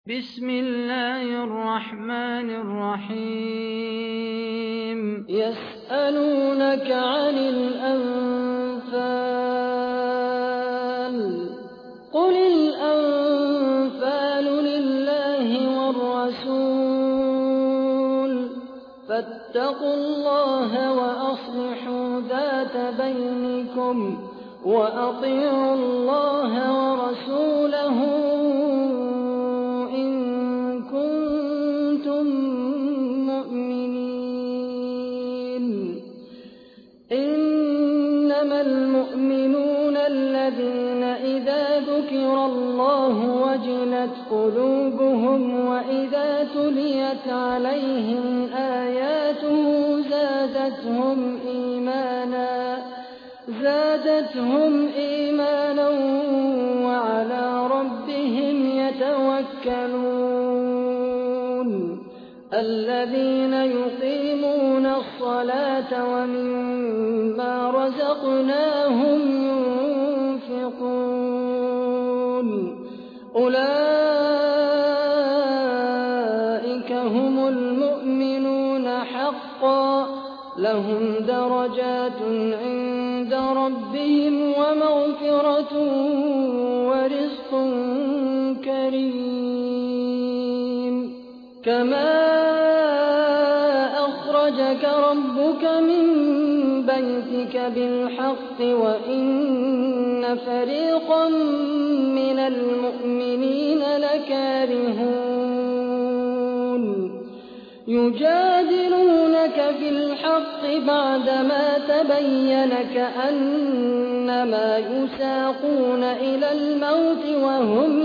بسم الله الرحمن الرحيم يسألونك عن الأنفال قل الأنفال لله والرسول فاتقوا الله وأصلحوا ذات بينكم وأطيعوا الله ورسوله إن كنتم مؤمنين إنما المؤمنون الذين إذا ذكر الله وجلت قلوبهم وإذا تليت عليهم آياته زادتهم إيمانا وعلى ربهم يتوكلون الذين يقيمون الصلاة ومما رزقناهم ينفقون أولئك هم المؤمنون حقا لهم درجات عند ربهم ومغفرة ورزق كريم كما أخرجك ربك من بيتك بالحق وإن فريقا من المؤمنين لكارهون يجادلونك في الحق بعدما تبين كأنما يساقون إلى الموت وهم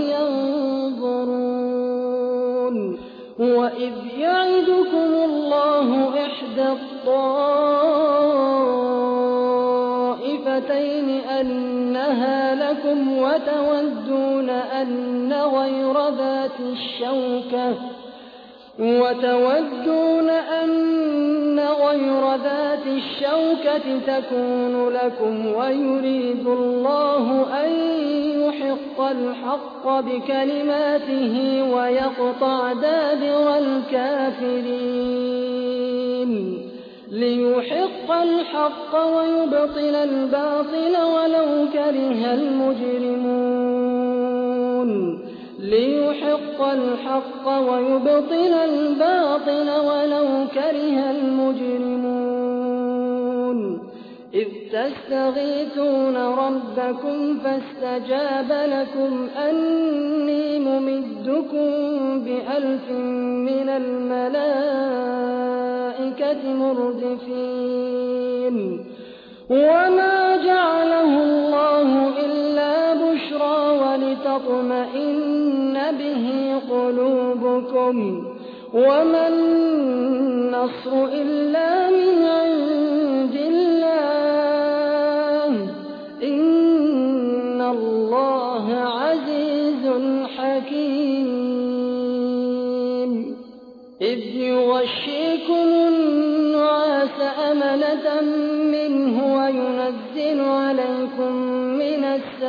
ينظرون وإذ يعدكم الله إحدى الطائفتين أنها لكم وتودون أن غير ذات الشوكة تكون لكم ويريد الله أن يحق الحق بكلماته ويقطع دابر الكافرين ليحق الحق ويبطل الباطل ولو كره المجرمون ليحق الحق ويبطل الباطل ولو كره المجرمون إذ تستغيثون ربكم فاستجاب لكم أني ممدكم ب1000 من الملائكة مردفين وما جعله الله إلا بشرى ولتطمئن به قلوبكم وما النصر إلا من عند الله إن الله عزيز حكيم إذ يغشيكم النعاس أمنة منه وينزل عليكم من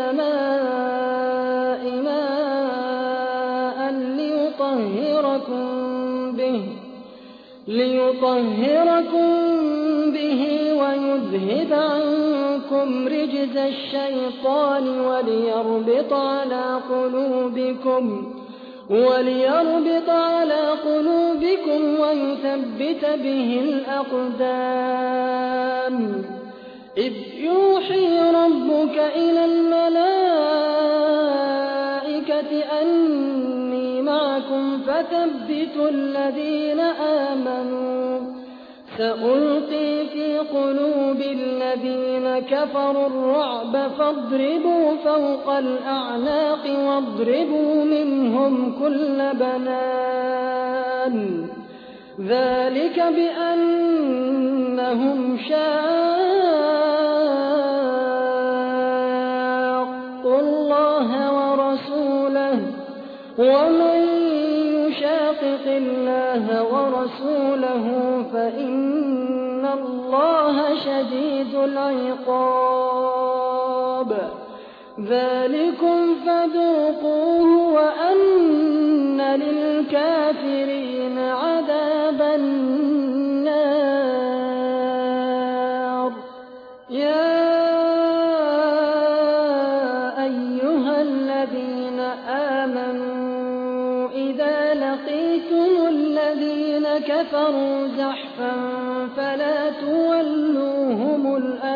السماء ماء ليطهركم به ويذهب عنكم رجز الشيطان وليربط على قلوبكم ويثبت به الأقدام إذ يوحي ربك إلى الملائكة أني معكم فثبتوا الذين آمنوا سألقي في قلوب الذين كفروا الرعب فاضربوا فوق الأعناق واضربوا منهم كل بنان ذلك بأنهم شاقوا الله ورسوله ومن يشاقق الله ورسوله فإن الله شديد العقاب ذلكم فذوقوه وأن للكافرين عذاب النار. يا أيها الذين آمنوا إذا لقيتم الذين كفروا زحفا فلا تولوهم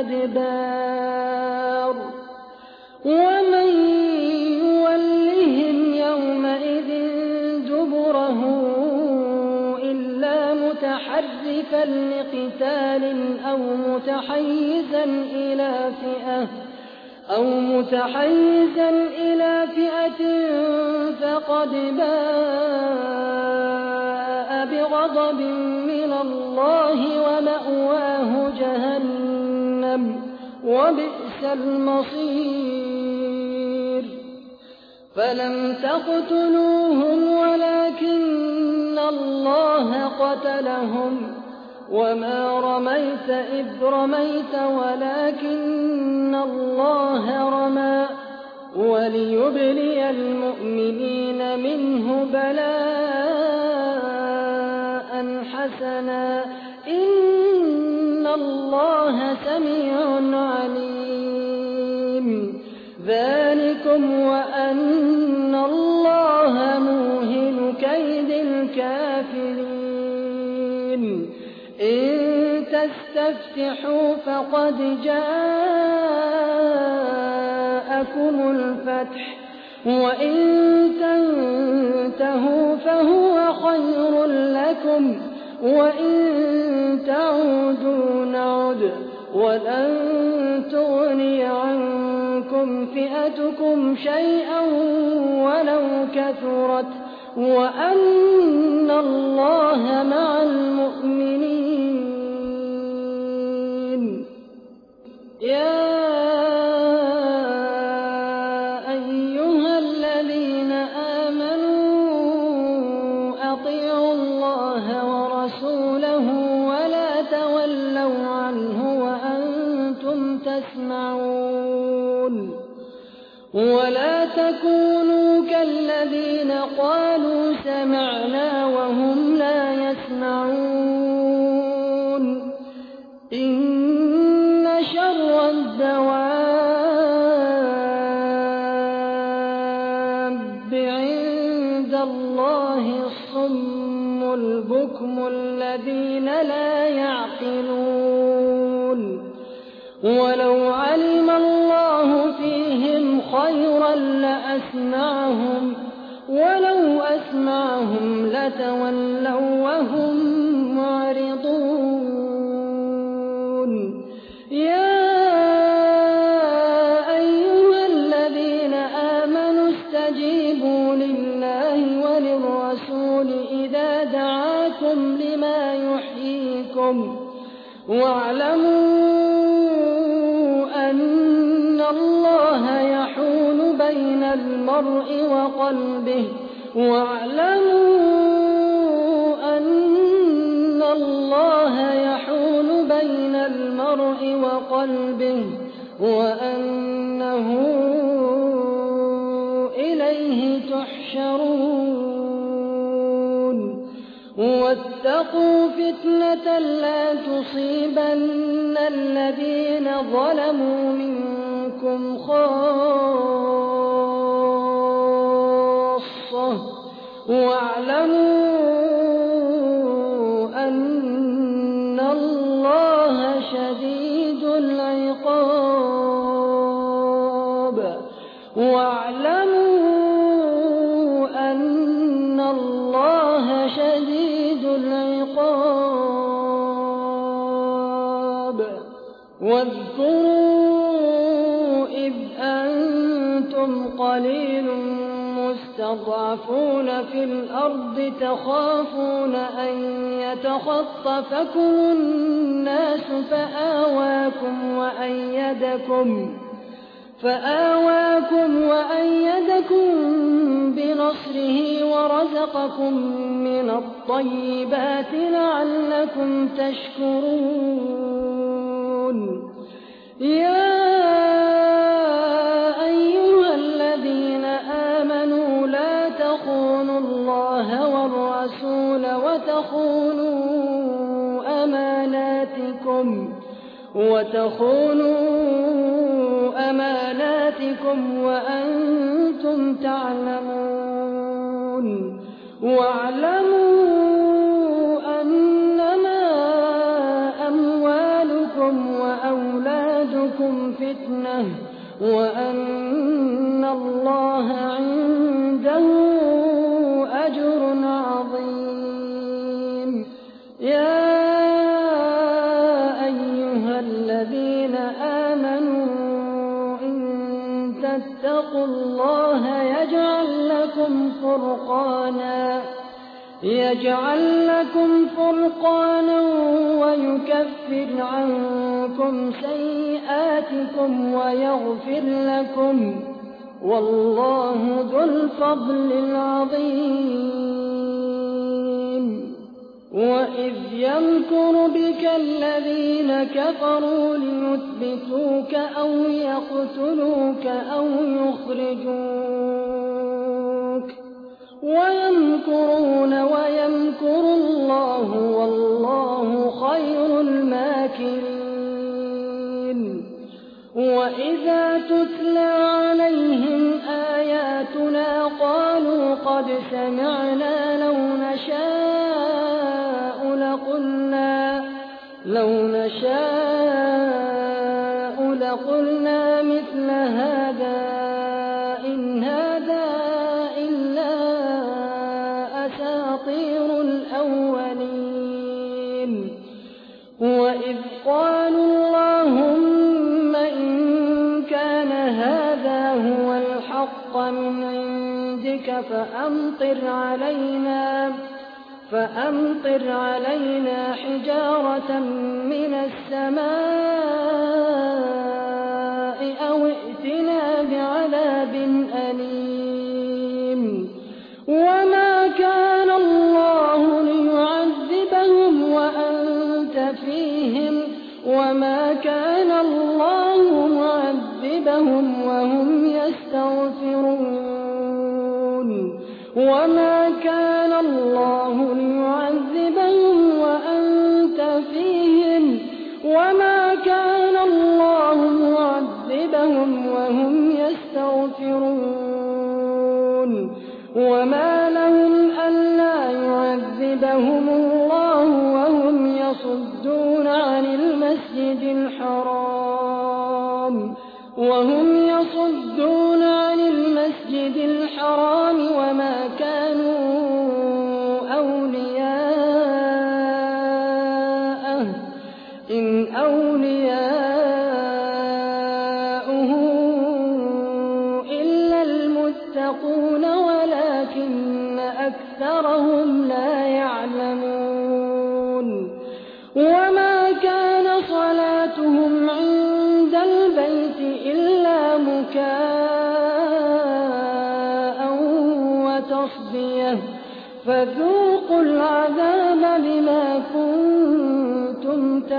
الأدبار ومن يولهم يومئذ دبره إلا متحرفا لقتال أو متحيزا إلى فئة فقد باء بغضب من الله ومأواه جهنم وبئس المصير. فلم تقتلوهم ولكن الله قتلهم وما رميت إذ رميت ولكن الله رمى وليبلي المؤمنين منه بلاء حسنا إن الله سميع عليم. ذلكم وأن الله موهن كيد الكافرين. إن تستفتحوا فقد جاءكم الفتح وإن تنتهوا فهو خير لكم وإن تعودوا نعد ولن تغني عنكم فئتكم شيئا ولو كثرت وأن الله مع المؤمنين. يا أيها الذين آمنوا أطيعوا الله ورسوله ولا تولوا عنه وأنتم تسمعون. ولا تكونوا كالذين قالوا سمعنا وهم لا يسمعون. إن شر الدواب عند الله الصم البكم الذين لا يعقلون. ولو علم الله فيهم خيرا لأسمعهم ولو أسمعهم لتولوا وهم معرضون. يا أيها الذين آمنوا استجيبوا لله وللرسول إذا دعاكم لما يحييكم واعلموا أن الله يحول بين المرء وقلبه وأنه إليه تحشرون. واتقوا فتنة لا تصيبن الذين ظلموا منكم خاصة واعلموا أن الله شديد العقاب. واذكروا إذ أنتم قليل مستضعفون في الأرض تخافون أن يتخطفكم الناس فآواكم وأيدكم بنصره ورزقكم من الطيبات لعلكم تشكرون. يا أيها الذين آمنوا لا تخونوا الله اللَّهَ وَالرَّسُولَ وَتَخُونُوا أَمَانَاتِكُمْ وَأَنتُمْ تَعْلَمُونَ وَاعْلَمُوا أَنَّمَا أَمْوَالُكُمْ وَأَوْلَادُكُمْ فِتْنَةٌ وَأَنَّ اللَّهَ عِندَهُ أَجْرٌ عَظِيمٌ. يَا أَيُّهَا الَّذِينَ آمَنُوا إِن تَتَّقُوا اللَّهَ يَجْعَل لَّكُمْ فُرْقَانًا وَيُكَفِّرْ عَنكُمْ سَيِّئَاتِكُمْ وَيَغْفِرْ لَكُمْ ۗ وَاللَّهُ ذُو الْفَضْلِ الْعَظِيمِ. وَإِذْ يَمْكُرُ بِكَ الَّذِينَ كَفَرُوا لِيُثْبِتُوكَ أَوْ يَقْتُلُوكَ أَوْ يُخْرِجُوكَ وَيَمْكُرُونَ وَيَمْكُرُ اللَّهُ وَاللَّهُ خَيْرُ الْمَاكِرِينَ. وَإِذَا تُتْلَىٰ عَلَيْهِمْ آيَاتُنَا قَالُوا قَدْ سَمِعْنَا لَوْ نَشَاءُ لَقُلْنَا مِثْلَ هَٰذَا إِنْ هَٰذَا إِلَّا أَسَاطِيرُ الْأَوَّلِينَ. وَإِذْ قَالُوا اللَّهُمَّ إِن كَانَ هَٰذَا هُوَ الْحَقَّ مِنْ عِندِكَ فَأَمْطِرْ عَلَيْنَا حِجَارَةً مِّنَ السَّمَاءِ أَوِ ائْتِنَا بِعَذَابٍ أَلِيمٍ. وَمَا كَانَ اللَّهُ لِيُعَذِّبَهُمْ وَأَنتَ فِيهِمْ وَمَا كَانَ اللَّهُ مُعَذِّبَهُمْ وَهُمْ يَسْتَغْفِرُونَ. وَمَا كَانَ اللَّهُ لِيُعَذِّبَهُمْ وَأَنتَ فِيهِمْ وَمَا كَانَ اللَّهُ مُعَذِّبَهُمْ وَهُمْ يَسْتَغْفِرُونَ. وَمَا لَهُمْ أَلَّا يُعَذِّبَهُمُ اللَّهُ وَهُمْ يَصُدُّونَ عَنِ الْمَسْجِدِ الْحَرَامِ وَمَا كَانُوا أَوْلِيَاءَهُ إِنْ أَوْلِيَاؤُهُ إِلَّا الْمُتَّقُونَ وَلَٰكِنَّ أَكْثَرَهُمْ لَا يَعْلَمُونَ. وَمَا كَانَ صَلَاتُهُمْ عِندَ الْبَيْتِ إِلَّا مُكَاءً وَتَصْدِيَةً فَذُوقُوا الْعَذَابَ بِمَا كُنتُمْ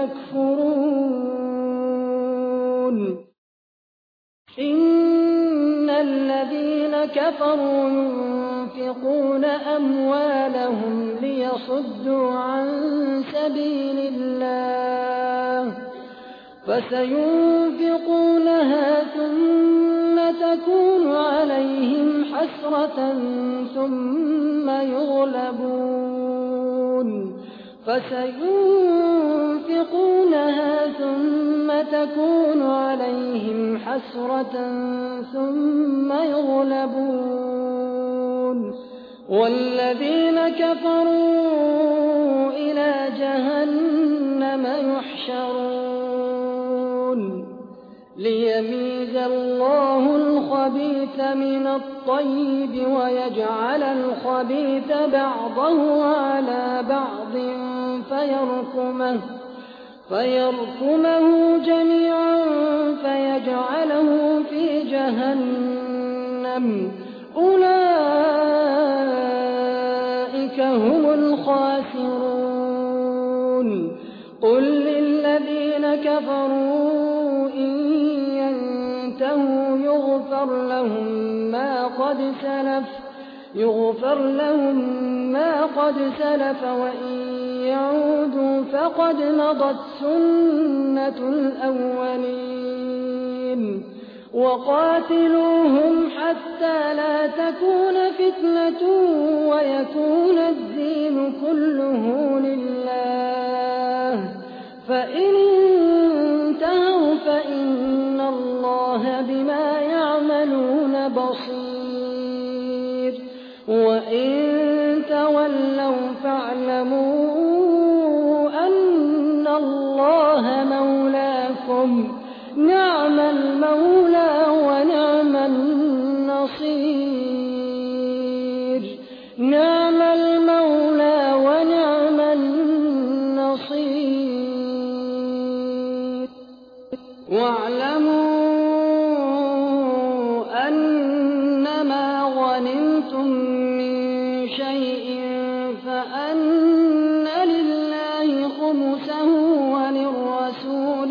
تَكْفُرُونَ. إِنَّ الَّذِينَ كَفَرُوا يُنفِقُونَ أَمْوَالَهُمْ لِيَصُدُّوا عَن سَبِيلِ اللَّهِ فَسَيُنفِقُونَهَا ثُمَّ تَكُونُ عَلَيْهِمْ حَسْرَةً ثُمَّ يُغْلَبُونَ وَالَّذِينَ كَفَرُوا إِلَىٰ جَهَنَّمَ يُحْشَرُونَ. لِيَمِيزَ اللَّهُ الْخَبِيثَ مِنَ الطَّيِّبِ وَيَجْعَلَ الْخَبِيثَ بَعْضَهُ عَلَىٰ بَعْضٍ فَيَرْكُمَهُ جَمِيعًا فَيَجْعَلَهُ فِي جَهَنَّمَ أُولَٰئِكَ هُمُ الْخَاسِرُونَ. قُل لِّلَّذِينَ كَفَرُوا إِن يَنتَهُوا يُغْفَرْ لَهُم قد سلف وإن يعودوا فقد مضت سنة الأولين وقاتلوهم حتى لا تكون فتنة ويكون الدين كله لله فإن انتهوا فإن الله بما يعملون بصير وإن تولوا فاعلموا أن الله مولاكم نعم المولى ونعم النصير نعم المولى ونعم النصير واعلموا أنما غنمتم من شيء فأن لله خمسه وللرسول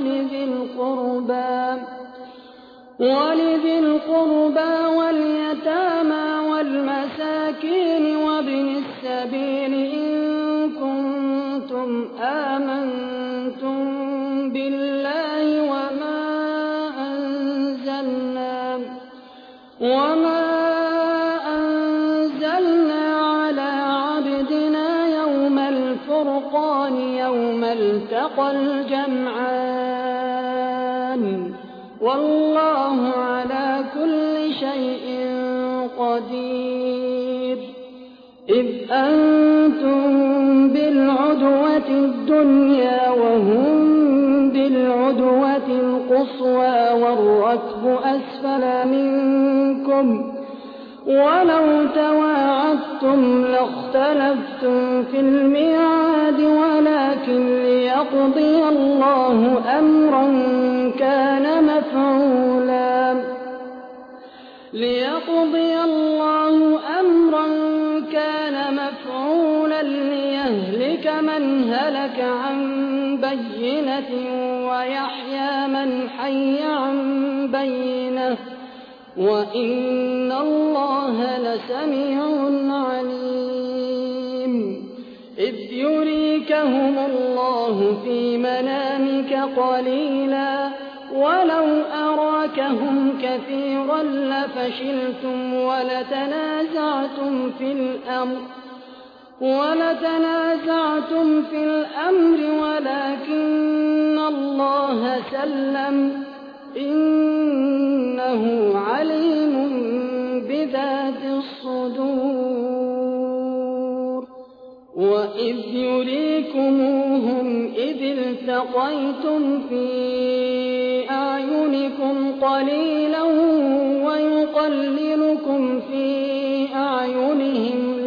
ولذي القربى واليتامى والمساكين وابن السبيل إن كنتم آمنتم بالله وما أنزلنا على عبدنا يوم الفرقان يوم التقى الجمعان والله على كل شيء قدير إذ أنتم بالعدوة الدنيا وهم بالعدوة القصوى والركب أسفل منكم ولو تواعدتم لاختلفتم في الميعاد ولكن ليقضي الله أمرا كان مفعولا ليهلك من هلك عن بينة ويحيى من حي عن بينة وإن الله لسميع عليم إذ يريكهم الله في منامك قليلا ولو أراكهم كثيرا لفشلتم ولتنازعتم في الأمر ولكن الله سلم إنه عليم بذات الصدور وإذ يريكموهم إذ التقيتم في أعينكم قليلا ويقللكم في أعينهم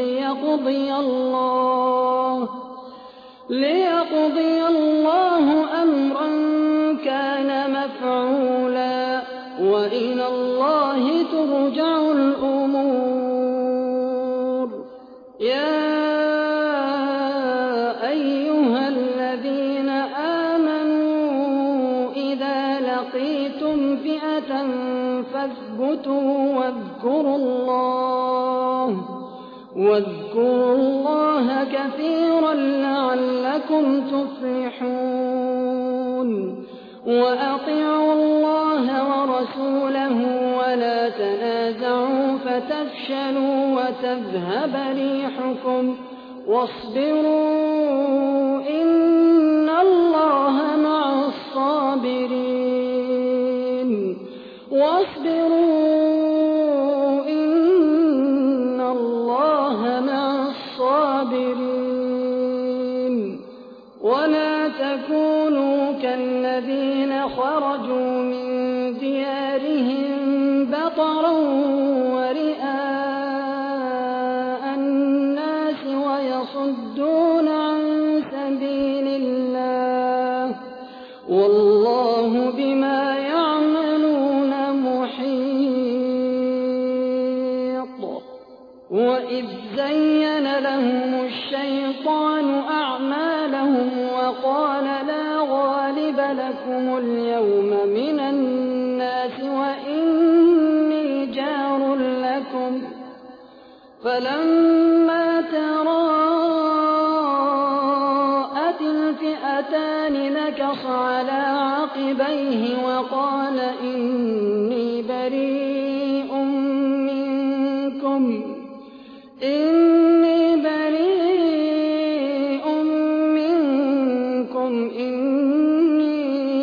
ليقضي الله أمرا كان مفعولا وإلى الله ترجع الأمور يا أيها الذين آمنوا إذا لقيتم فئة فاثبتوا واذكروا الله كثيرا لعلكم تفلحون وأطيعوا الله ورسوله ولا تنازعوا فتفشلوا وتذهب ريحكم واصبروا إن الله مع الصابرين ولا تكونوا كالذين خرجوا من ديارهم بطرا ورئاء الناس ويصدون عن سبيل الله والله بما يعملون محيط وإذ زين لهم الشيطان أعمالهم وقال لا غالب لكم اليوم من الناس وإني جار لكم فلما تراءوا نكص على عقبيه وقال إني بريء منكم إني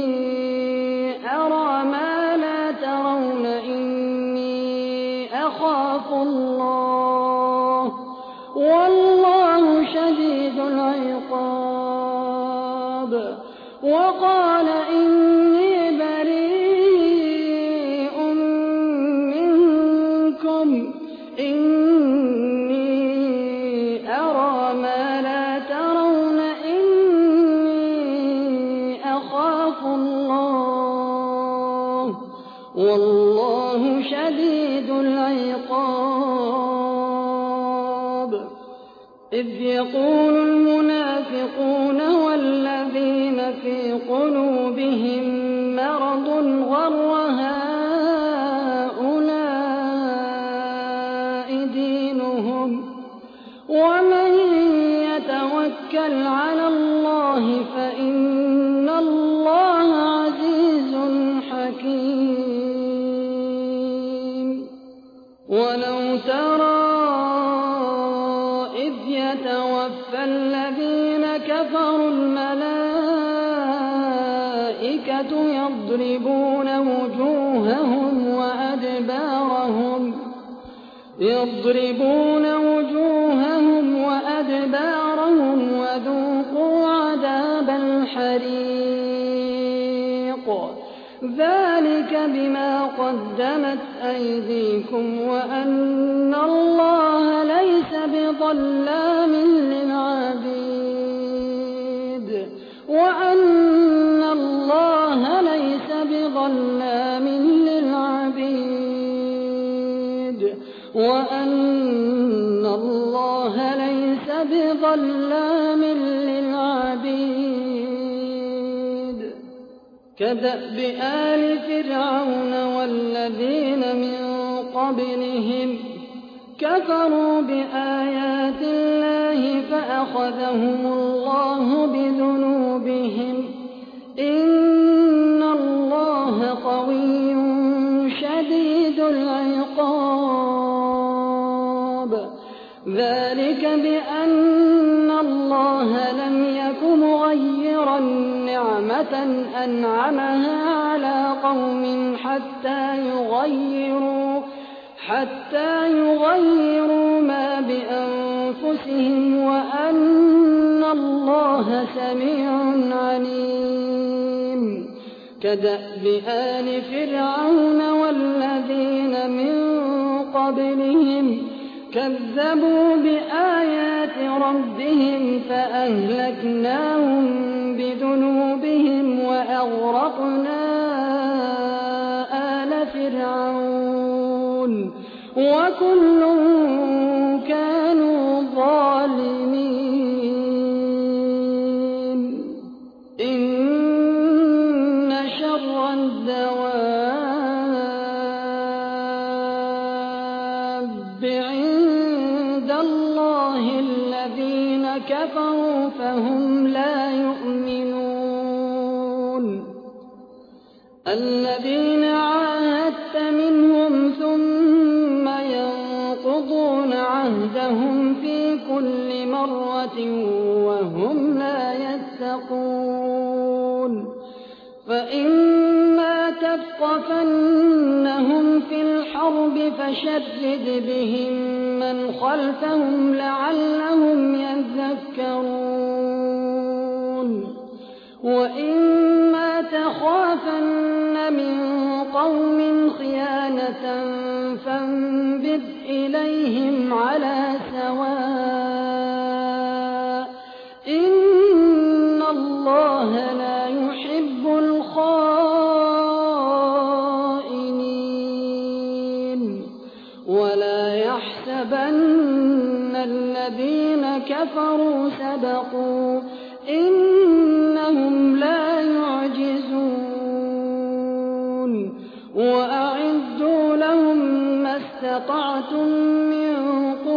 أرى ما لا ترون إني أخاف الله والله شديد العقاب وقال إني بريء منكم إني أرى ما لا ترون إني أخاف الله والله شديد العقاب إذ يقول المنافقون والذين في قلوبهم مرض غر هؤلاء دينهم ومن يتوكل على الله فإن الله عزيز حكيم ولو ترى إذ يتوفى الذين كفروا الملائكة يضربون وجوههم وأدبارهم وذوقوا عذاب الحريق ذلك بما قدمت أيديكم وأن الله ليس بظلام للعبيد وأن الله ليس بظلام للعبيد كدأب آل فرعون والذين من قبلهم كفروا بآيات الله فأخذهم الله بذنوبهم إن الله قوي شديد العقاب ذلك بأن الله لم يك مغيرا نعمة أنعمها على قوم حتى يغيروا ما بأنفسهم وأن الله سميع عليم كدأب آل فرعون والذين من قبلهم كذبوا بآيات ربهم فأهلكناهم بذنوبهم وأغرقنا آل فرعون وكل كانوا ظالمين إن شر الدواب عند الله الذين كفروا فهم لا يؤمنون الذين عاهدت منهم ثم ينقضون عهدهم في كل مرة وهم لا يتقون فإما تثقفنهم في الحرب فشرد بهم من خلفهم لعلهم يذكرون وإما تخافن من قوم خيانة فانبذ إليهم على سواء إن الله لا يحب الخائنين ولا يحسبن الذين كفروا سبقوا إنهم لا يعجزون وأعدوا لهم ما استطعتم من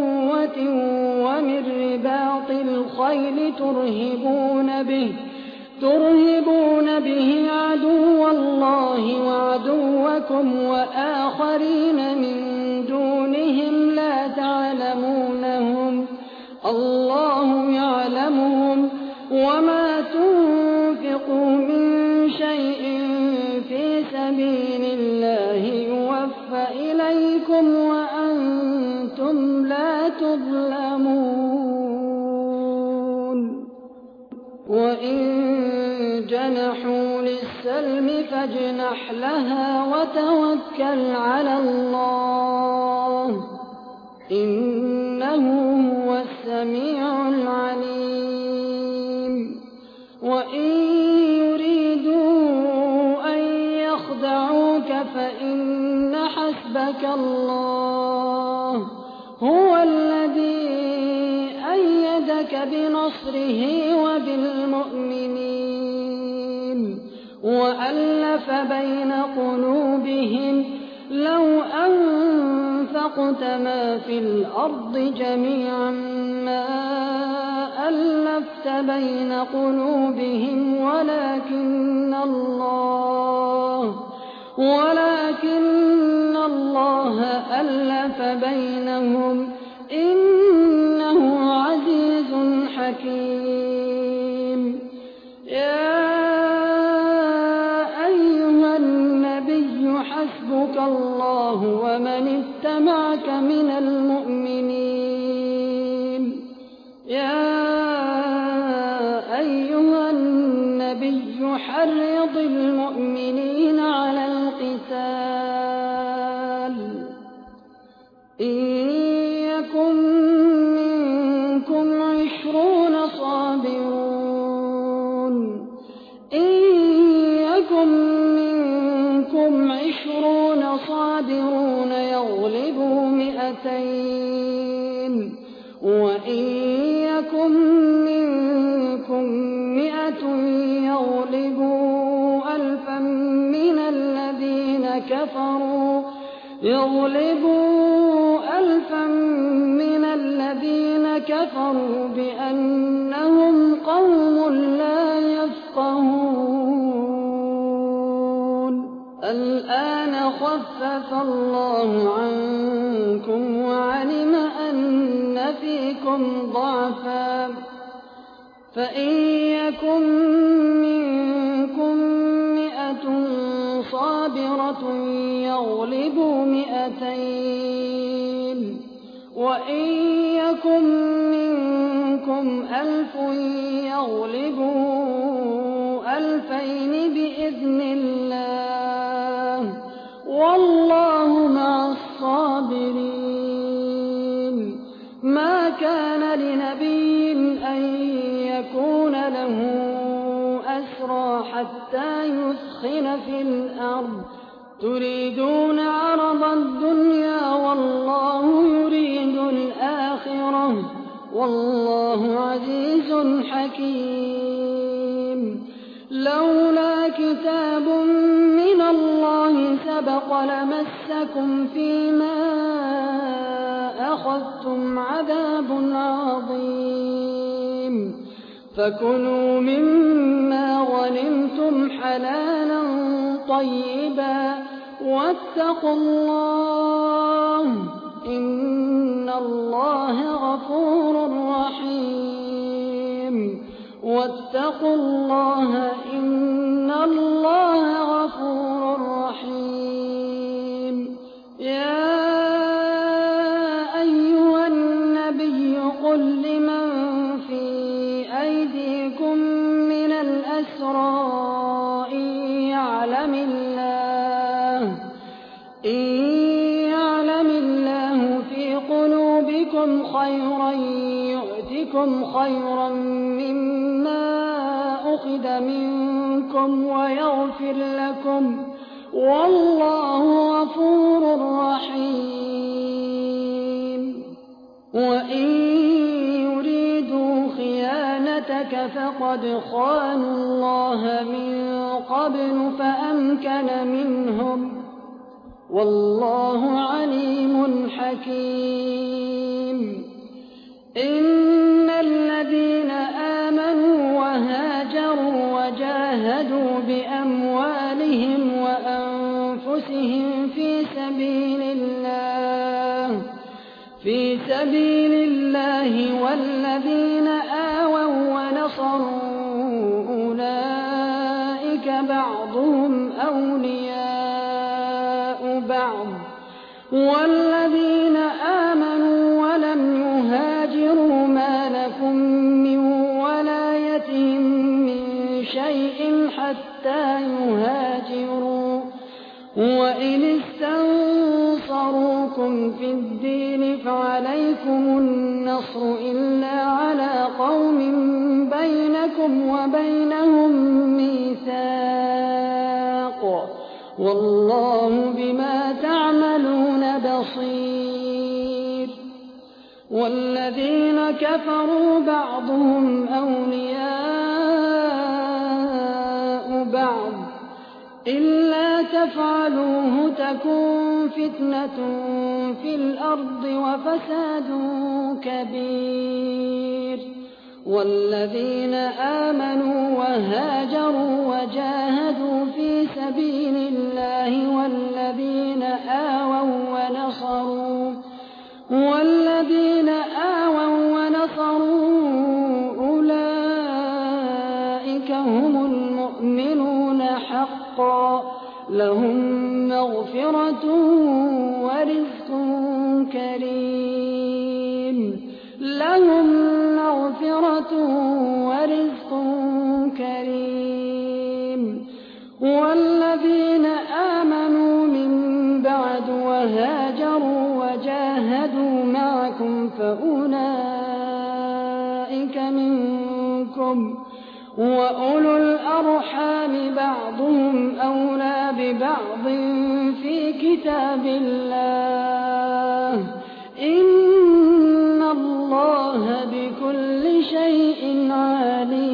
قوة ومن رباط الخيل ترهبون به عدو الله وعدوكم وآخرين من دونهم لا تعلمونهم الله يعلمهم وما تنفقوا من شيء في سبيل الله يوفى إليكم وأنتم لا تظلمون وإن جنحوا للسلم فاجنح لها وتوكل على الله إنه هو السميع العليم وإن يريدوا أن يخدعوك فإن حسبك الله هو الذي أيدك بنصره وبالمؤمنين وألف بين قلوبهم لو أنفقت ما في الأرض جميعا ما ألفت بين قلوبهم ولكن الله ألف بينهم إنه عزيز حكيم يا أيها النبي حسبك الله ومن اتبعك من المؤمنين يا أيها النبي حرض المؤمنين على القتال إن يكن منكم 20 صابرون يغلبوا 200 وإن يكن منكم 100 يغلبوا 1000 من الذين كفروا بأنهم قوم لا يفقهون الآن خفف الله عنكم وعلم أن فيكم ضعفا فإن يكن منكم 100 صابرة يغلبوا 200 وإن يكن منكم 1000 يغلبوا 2000 بإذن الله والله مع الصابرين ما كان لنبي أن يكون له أسرى حتى يثخن في الأرض تريدون عرض الدنيا والله يريد الآخرة والله عزيز حكيم لولا كتاب من الله سبق لمسكم فيما أخذتم عذاب عظيم فكلوا مما غنمتم حلالا طيبا واتقوا الله إن الله غفور رحيم واتقوا الله إن الله غفور رحيم يا أيها النبي قل لمن في أيديكم من الأسرى إن يعلم الله في قلوبكم خيرا يؤتكم خيرا مما أخذ منكم ويغفر لكم والله غفور رحيم وإن يريدوا خيانتك فقد خانوا الله من قبل فأمكن منهم والله عليم حكيم إن الذين آمنوا وهاجروا سبيل الله والذين آووا ونصروا أولئك بعضهم أولياء بعض والذين آمنوا ولم يهاجروا ما لكم من ولايتهم من شيء حتى يهاجروا وإن استنصروكم في الدين فعليكم النصر إلا على قوم بينكم وبينهم ميثاق والله بما تعملون بصير والذين كفروا بعضهم أولياء بعض إلا تفعلوه تكن فتنة في الأرض وفساد كبير والذين آمنوا وهاجروا وجاهدوا في سبيل الله والذين آووا ونصروا أولئك هم المؤمنون حقا لهم مغفرة ورزق كريم والذين آمنوا من بعد وهاجروا وجاهدوا معكم فأولئك منكم وأولو الأرحام بعضهم أولى ببعض في كتاب الله إن الله بكل شيء عليم